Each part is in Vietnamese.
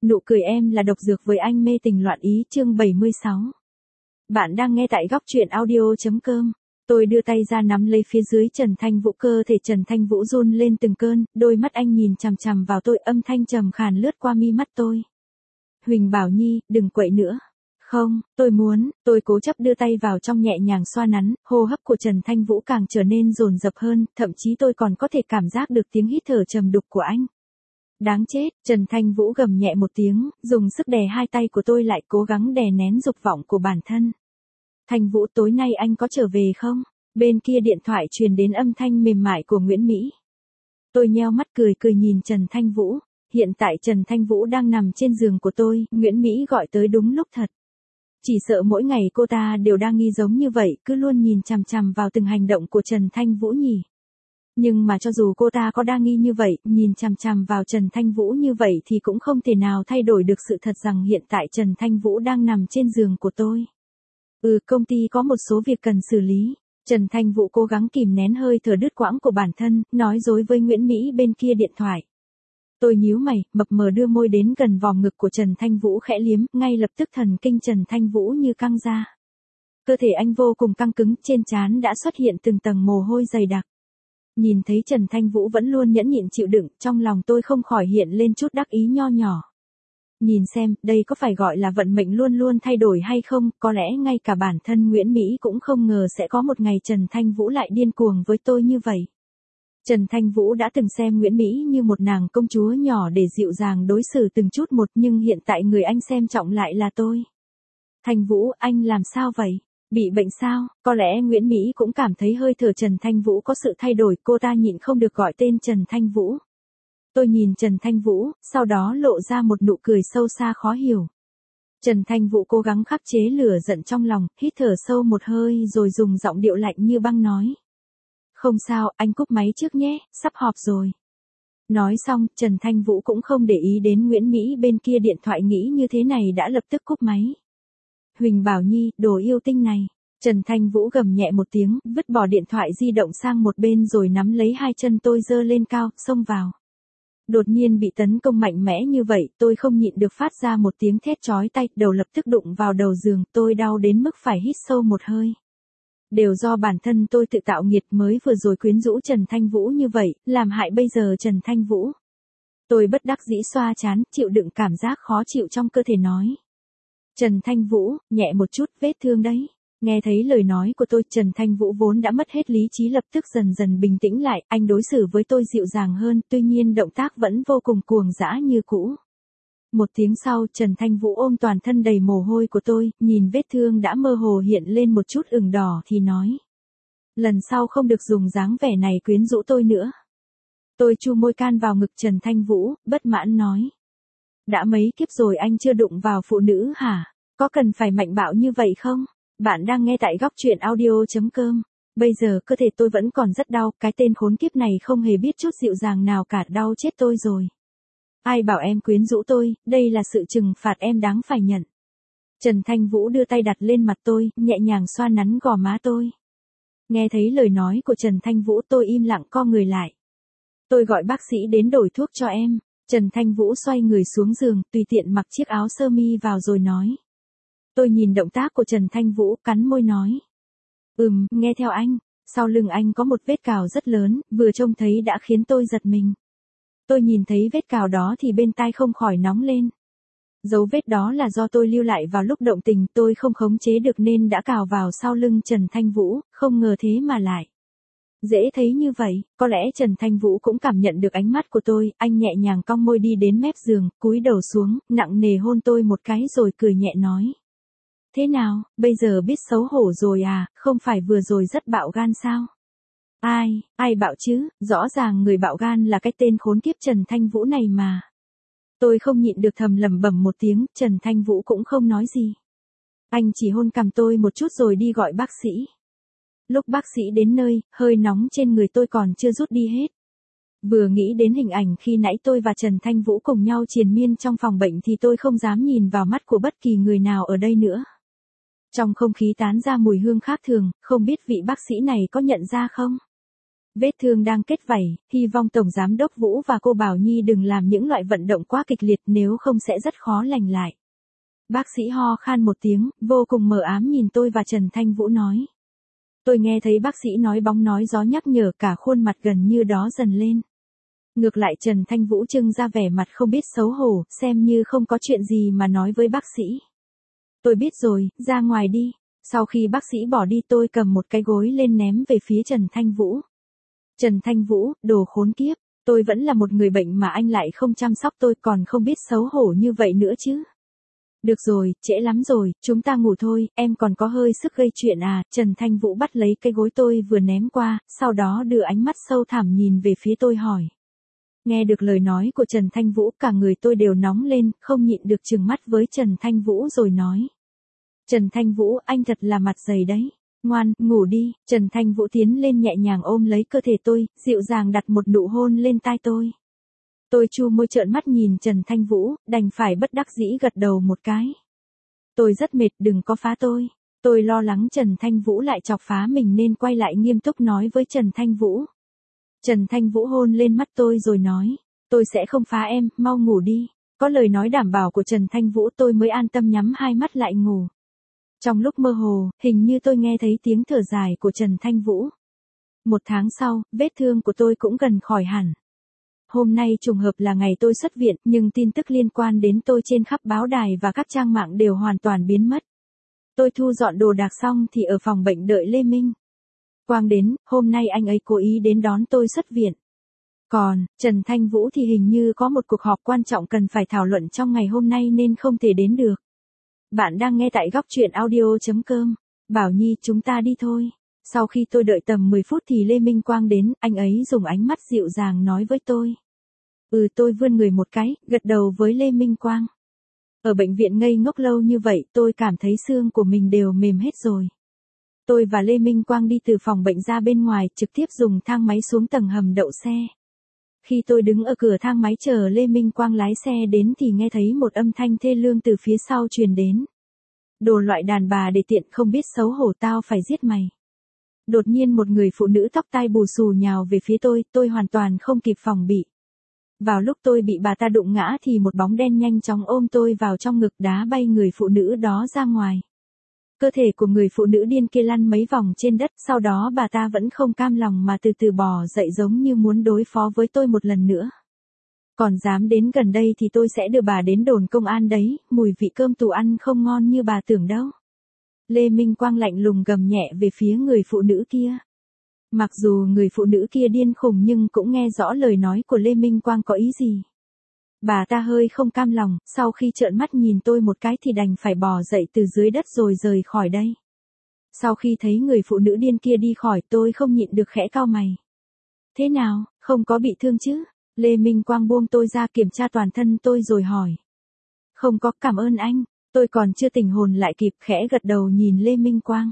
Nụ cười em là độc dược với anh mê tình loạn ý chương 76. Bạn đang nghe tại góc truyện audio.com. Tôi đưa tay ra nắm lấy phía dưới Trần Thanh Vũ, cơ thể Trần Thanh Vũ run lên từng cơn, đôi mắt anh nhìn chằm chằm vào tôi, âm thanh trầm khàn lướt qua mi mắt tôi. Huỳnh Bảo Nhi, đừng quậy nữa. Không, tôi muốn, tôi cố chấp đưa tay vào trong nhẹ nhàng xoa nắn, hô hấp của Trần Thanh Vũ càng trở nên dồn dập hơn, thậm chí tôi còn có thể cảm giác được tiếng hít thở trầm đục của anh. Đáng chết, Trần Thanh Vũ gầm nhẹ một tiếng, dùng sức đè hai tay của tôi lại, cố gắng đè nén dục vọng của bản thân. Thanh Vũ, tối nay anh có trở về không? Bên kia điện thoại truyền đến âm thanh mềm mại của Nguyễn Mỹ. Tôi nheo mắt cười nhìn Trần Thanh Vũ. Hiện tại Trần Thanh Vũ đang nằm trên giường của tôi, Nguyễn Mỹ gọi tới đúng lúc thật. Chỉ sợ mỗi ngày cô ta đều đang nghi giống như vậy, cứ luôn nhìn chằm chằm vào từng hành động của Trần Thanh Vũ nhỉ. Nhưng mà cho dù cô ta có đa nghi như vậy, nhìn chằm chằm vào Trần Thanh Vũ như vậy thì cũng không thể nào thay đổi được sự thật rằng hiện tại Trần Thanh Vũ đang nằm trên giường của tôi. Công ty có một số việc cần xử lý. Trần Thanh Vũ cố gắng kìm nén hơi thở đứt quãng của bản thân, nói dối với Nguyễn Mỹ bên kia điện thoại. Tôi nhíu mày, mập mờ đưa môi đến gần vòng ngực của Trần Thanh Vũ khẽ liếm, ngay lập tức thần kinh Trần Thanh Vũ như căng ra. Cơ thể anh vô cùng căng cứng, trên trán đã xuất hiện từng tầng mồ hôi dày đặc. Nhìn thấy Trần Thanh Vũ vẫn luôn nhẫn nhịn chịu đựng, trong lòng tôi không khỏi hiện lên chút đắc ý nho nhỏ. Nhìn xem, đây có phải gọi là vận mệnh luôn luôn thay đổi hay không, có lẽ ngay cả bản thân Nguyễn Mỹ cũng không ngờ sẽ có một ngày Trần Thanh Vũ lại điên cuồng với tôi như vậy. Trần Thanh Vũ đã từng xem Nguyễn Mỹ như một nàng công chúa nhỏ để dịu dàng đối xử từng chút một, nhưng hiện tại người anh xem trọng lại là tôi. Thanh Vũ, anh làm sao vậy? Bị bệnh sao? Có lẽ Nguyễn Mỹ cũng cảm thấy hơi thở Trần Thanh Vũ có sự thay đổi, cô ta nhịn không được gọi tên Trần Thanh Vũ. Tôi nhìn Trần Thanh Vũ, sau đó lộ ra một nụ cười sâu xa khó hiểu. Trần Thanh Vũ cố gắng khắc chế lửa giận trong lòng, hít thở sâu một hơi rồi dùng giọng điệu lạnh như băng nói. Không sao, anh cúp máy trước nhé, sắp họp rồi. Nói xong, Trần Thanh Vũ cũng không để ý đến Nguyễn Mỹ bên kia điện thoại, nghĩ như thế này đã lập tức cúp máy. Huỳnh Bảo Nhi, đồ yêu tinh này. Trần Thanh Vũ gầm nhẹ một tiếng, vứt bỏ điện thoại di động sang một bên rồi nắm lấy hai chân tôi giơ lên cao, xông vào. Đột nhiên bị tấn công mạnh mẽ như vậy, tôi không nhịn được phát ra một tiếng thét chói tai, đầu lập tức đụng vào đầu giường, tôi đau đến mức phải hít sâu một hơi. Đều do bản thân tôi tự tạo nghiệt, mới vừa rồi quyến rũ Trần Thanh Vũ như vậy, làm hại bây giờ Trần Thanh Vũ. Tôi bất đắc dĩ xoa trán, chịu đựng cảm giác khó chịu trong cơ thể nói. Trần Thanh Vũ, nhẹ một chút, vết thương đấy. Nghe thấy lời nói của tôi, Trần Thanh Vũ vốn đã mất hết lý trí lập tức dần dần bình tĩnh lại, anh đối xử với tôi dịu dàng hơn, tuy nhiên động tác vẫn vô cùng cuồng dã như cũ. Một tiếng sau, Trần Thanh Vũ ôm toàn thân đầy mồ hôi của tôi, nhìn vết thương đã mơ hồ hiện lên một chút ửng đỏ thì nói. Lần sau không được dùng dáng vẻ này quyến rũ tôi nữa. Tôi chu môi can vào ngực Trần Thanh Vũ, bất mãn nói. Đã mấy kiếp rồi anh chưa đụng vào phụ nữ hả? Có cần phải mạnh bạo như vậy không? Bạn đang nghe tại góc truyện audio.com. Bây giờ cơ thể tôi vẫn còn rất đau, cái tên khốn kiếp này không hề biết chút dịu dàng nào cả, đau chết tôi rồi. Ai bảo em quyến rũ tôi, đây là sự trừng phạt em đáng phải nhận. Trần Thanh Vũ đưa tay đặt lên mặt tôi, nhẹ nhàng xoa nắn gò má tôi. Nghe thấy lời nói của Trần Thanh Vũ, tôi im lặng co người lại. Tôi gọi bác sĩ đến đổi thuốc cho em. Trần Thanh Vũ xoay người xuống giường, tùy tiện mặc chiếc áo sơ mi vào rồi nói. Tôi nhìn động tác của Trần Thanh Vũ, cắn môi nói. Nghe theo anh. Sau lưng anh có một vết cào rất lớn, vừa trông thấy đã khiến tôi giật mình. Tôi nhìn thấy vết cào đó thì bên tai không khỏi nóng lên. Dấu vết đó là do tôi lưu lại vào lúc động tình, tôi không khống chế được nên đã cào vào sau lưng Trần Thanh Vũ, không ngờ thế mà lại. Dễ thấy như vậy, có lẽ Trần Thanh Vũ cũng cảm nhận được ánh mắt của tôi, anh nhẹ nhàng cong môi đi đến mép giường, cúi đầu xuống, nặng nề hôn tôi một cái rồi cười nhẹ nói. Thế nào, bây giờ biết xấu hổ rồi à, không phải vừa rồi rất bạo gan sao? Ai bạo chứ, rõ ràng người bạo gan là cái tên khốn kiếp Trần Thanh Vũ này mà. Tôi không nhịn được thầm lẩm bẩm một tiếng, Trần Thanh Vũ cũng không nói gì. Anh chỉ hôn cằm tôi một chút rồi đi gọi bác sĩ. Lúc bác sĩ đến nơi, hơi nóng trên người tôi còn chưa rút đi hết. Vừa nghĩ đến hình ảnh khi nãy tôi và Trần Thanh Vũ cùng nhau triền miên trong phòng bệnh thì tôi không dám nhìn vào mắt của bất kỳ người nào ở đây nữa. Trong không khí tán ra mùi hương khác thường, không biết vị bác sĩ này có nhận ra không? Vết thương đang kết vảy, hy vọng Tổng Giám đốc Vũ và cô Bảo Nhi đừng làm những loại vận động quá kịch liệt nếu không sẽ rất khó lành lại. Bác sĩ ho khan một tiếng, vô cùng mờ ám nhìn tôi và Trần Thanh Vũ nói. Tôi nghe thấy bác sĩ nói bóng nói gió nhắc nhở, cả khuôn mặt gần như đó dần lên. Ngược lại Trần Thanh Vũ trưng ra vẻ mặt không biết xấu hổ, xem như không có chuyện gì mà nói với bác sĩ. Tôi biết rồi, ra ngoài đi. Sau khi bác sĩ bỏ đi tôi cầm một cái gối lên ném về phía Trần Thanh Vũ. Trần Thanh Vũ, đồ khốn kiếp, tôi vẫn là một người bệnh mà anh lại không chăm sóc tôi, còn không biết xấu hổ như vậy nữa chứ. Được rồi, trễ lắm rồi, chúng ta ngủ thôi, em còn có hơi sức gây chuyện à. Trần Thanh Vũ bắt lấy cái gối tôi vừa ném qua, sau đó đưa ánh mắt sâu thẳm nhìn về phía tôi hỏi. Nghe được lời nói của Trần Thanh Vũ, cả người tôi đều nóng lên, không nhịn được trừng mắt với Trần Thanh Vũ rồi nói. Trần Thanh Vũ, anh thật là mặt dày đấy. Ngoan, ngủ đi. Trần Thanh Vũ tiến lên nhẹ nhàng ôm lấy cơ thể tôi, dịu dàng đặt một nụ hôn lên tai tôi. Tôi chu môi trợn mắt nhìn Trần Thanh Vũ, đành phải bất đắc dĩ gật đầu một cái. Tôi rất mệt, đừng có phá tôi. Tôi lo lắng Trần Thanh Vũ lại chọc phá mình nên quay lại nghiêm túc nói với Trần Thanh Vũ. Trần Thanh Vũ hôn lên mắt tôi rồi nói. Tôi sẽ không phá em, mau ngủ đi. Có lời nói đảm bảo của Trần Thanh Vũ tôi mới an tâm nhắm hai mắt lại ngủ. Trong lúc mơ hồ, hình như tôi nghe thấy tiếng thở dài của Trần Thanh Vũ. 1 tháng sau, vết thương của tôi cũng gần khỏi hẳn. Hôm nay trùng hợp là ngày tôi xuất viện, nhưng tin tức liên quan đến tôi trên khắp báo đài và các trang mạng đều hoàn toàn biến mất. Tôi thu dọn đồ đạc xong thì ở phòng bệnh đợi Lê Minh Quang đến, hôm nay anh ấy cố ý đến đón tôi xuất viện. Còn, Trần Thanh Vũ thì hình như có một cuộc họp quan trọng cần phải thảo luận trong ngày hôm nay nên không thể đến được. Bạn đang nghe tại góc truyện audio.com. Bảo Nhi, chúng ta đi thôi. Sau khi tôi đợi tầm 10 phút thì Lê Minh Quang đến, anh ấy dùng ánh mắt dịu dàng nói với tôi. Tôi vươn người một cái, gật đầu với Lê Minh Quang. Ở bệnh viện ngây ngốc lâu như vậy, tôi cảm thấy xương của mình đều mềm hết rồi. Tôi và Lê Minh Quang đi từ phòng bệnh ra bên ngoài, trực tiếp dùng thang máy xuống tầng hầm đậu xe. Khi tôi đứng ở cửa thang máy chờ Lê Minh Quang lái xe đến thì nghe thấy một âm thanh thê lương từ phía sau truyền đến. Đồ loại đàn bà để tiện, không biết xấu hổ, tao phải giết mày. Đột nhiên một người phụ nữ tóc tai bù xù nhào về phía tôi hoàn toàn không kịp phòng bị. Vào lúc tôi bị bà ta đụng ngã thì một bóng đen nhanh chóng ôm tôi vào trong ngực, đá bay người phụ nữ đó ra ngoài. Cơ thể của người phụ nữ điên kia lăn mấy vòng trên đất, sau đó bà ta vẫn không cam lòng mà từ từ bò dậy giống như muốn đối phó với tôi một lần nữa. Còn dám đến gần đây thì tôi sẽ đưa bà đến đồn công an đấy, mùi vị cơm tù ăn không ngon như bà tưởng đâu. Lê Minh Quang lạnh lùng gầm nhẹ về phía người phụ nữ kia. Mặc dù người phụ nữ kia điên khùng nhưng cũng nghe rõ lời nói của Lê Minh Quang có ý gì. Bà ta hơi không cam lòng, sau khi trợn mắt nhìn tôi một cái thì đành phải bò dậy từ dưới đất rồi rời khỏi đây. Sau khi thấy người phụ nữ điên kia đi khỏi, tôi không nhịn được khẽ cau mày. Thế nào, không có bị thương chứ? Lê Minh Quang buông tôi ra kiểm tra toàn thân tôi rồi hỏi. Không có, cảm ơn anh. Tôi còn chưa tỉnh hồn lại kịp, khẽ gật đầu nhìn Lê Minh Quang.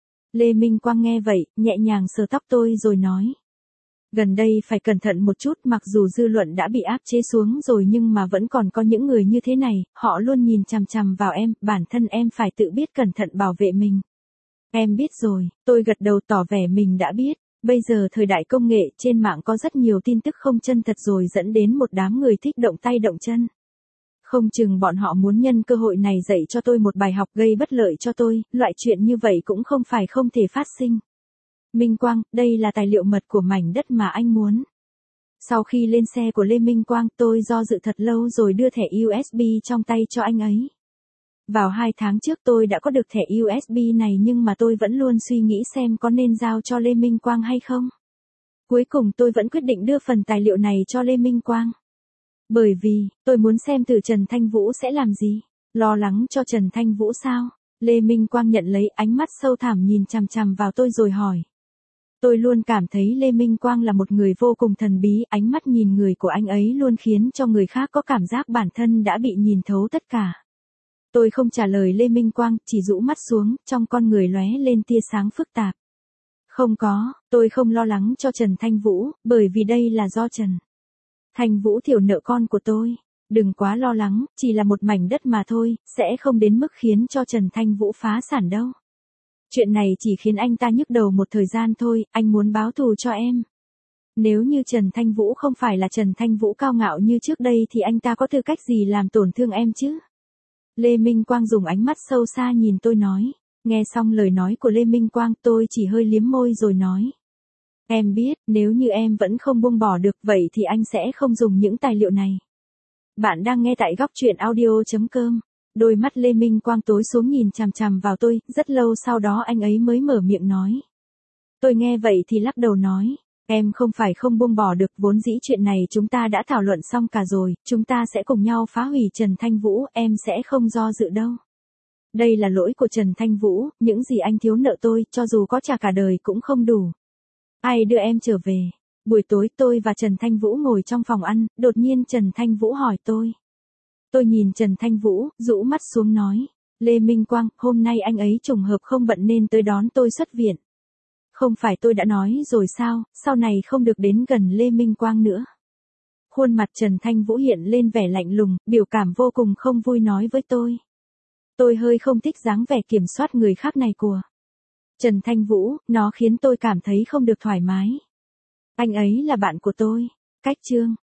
Lê Minh Quang nghe vậy, nhẹ nhàng sờ tóc tôi rồi nói. Gần đây phải cẩn thận một chút, mặc dù dư luận đã bị áp chế xuống rồi nhưng mà vẫn còn có những người như thế này, họ luôn nhìn chằm chằm vào em, bản thân em phải tự biết cẩn thận bảo vệ mình. Em biết rồi, tôi gật đầu tỏ vẻ mình đã biết. Bây giờ thời đại công nghệ, trên mạng có rất nhiều tin tức không chân thật rồi dẫn đến một đám người thích động tay động chân. Không chừng bọn họ muốn nhân cơ hội này dạy cho tôi một bài học gây bất lợi cho tôi, loại chuyện như vậy cũng không phải không thể phát sinh. Minh Quang, đây là tài liệu mật của mảnh đất mà anh muốn. Sau khi lên xe của Lê Minh Quang, tôi do dự thật lâu rồi đưa thẻ USB trong tay cho anh ấy. Vào 2 tháng trước tôi đã có được thẻ USB này nhưng mà tôi vẫn luôn suy nghĩ xem có nên giao cho Lê Minh Quang hay không. Cuối cùng tôi vẫn quyết định đưa phần tài liệu này cho Lê Minh Quang. Bởi vì, tôi muốn xem thử Trần Thanh Vũ sẽ làm gì. Lo lắng cho Trần Thanh Vũ sao? Lê Minh Quang nhận lấy, ánh mắt sâu thẳm nhìn chằm chằm vào tôi rồi hỏi. Tôi luôn cảm thấy Lê Minh Quang là một người vô cùng thần bí, ánh mắt nhìn người của anh ấy luôn khiến cho người khác có cảm giác bản thân đã bị nhìn thấu tất cả. Tôi không trả lời Lê Minh Quang, chỉ rũ mắt xuống, trong con người lóe lên tia sáng phức tạp. Không có, tôi không lo lắng cho Trần Thanh Vũ, bởi vì đây là do Trần Thanh Vũ thiểu nợ con của tôi. Đừng quá lo lắng, chỉ là một mảnh đất mà thôi, sẽ không đến mức khiến cho Trần Thanh Vũ phá sản đâu. Chuyện này chỉ khiến anh ta nhức đầu một thời gian thôi, anh muốn báo thù cho em. Nếu như Trần Thanh Vũ không phải là Trần Thanh Vũ cao ngạo như trước đây thì anh ta có tư cách gì làm tổn thương em chứ? Lê Minh Quang dùng ánh mắt sâu xa nhìn tôi nói. Nghe xong lời nói của Lê Minh Quang, tôi chỉ hơi liếm môi rồi nói. Em biết, nếu như em vẫn không buông bỏ được vậy thì anh sẽ không dùng những tài liệu này. Bạn đang nghe tại góc truyện audio.com. Đôi mắt Lê Minh Quang tối xuống nhìn chằm chằm vào tôi, rất lâu sau đó anh ấy mới mở miệng nói. Tôi nghe vậy thì lắc đầu nói. Em không phải không buông bỏ được, vốn dĩ chuyện này chúng ta đã thảo luận xong cả rồi, chúng ta sẽ cùng nhau phá hủy Trần Thanh Vũ, em sẽ không do dự đâu. Đây là lỗi của Trần Thanh Vũ, những gì anh thiếu nợ tôi, cho dù có trả cả đời cũng không đủ. Ai đưa em trở về? Buổi tối tôi và Trần Thanh Vũ ngồi trong phòng ăn, đột nhiên Trần Thanh Vũ hỏi tôi. Tôi nhìn Trần Thanh Vũ, rũ mắt xuống nói. Lê Minh Quang, hôm nay anh ấy trùng hợp không bận nên tới đón tôi xuất viện. Không phải tôi đã nói rồi sao, sau này không được đến gần Lê Minh Quang nữa. Khuôn mặt Trần Thanh Vũ hiện lên vẻ lạnh lùng, biểu cảm vô cùng không vui nói với tôi. Tôi hơi không thích dáng vẻ kiểm soát người khác này của Trần Thanh Vũ, nó khiến tôi cảm thấy không được thoải mái. Anh ấy là bạn của tôi. Cách chương.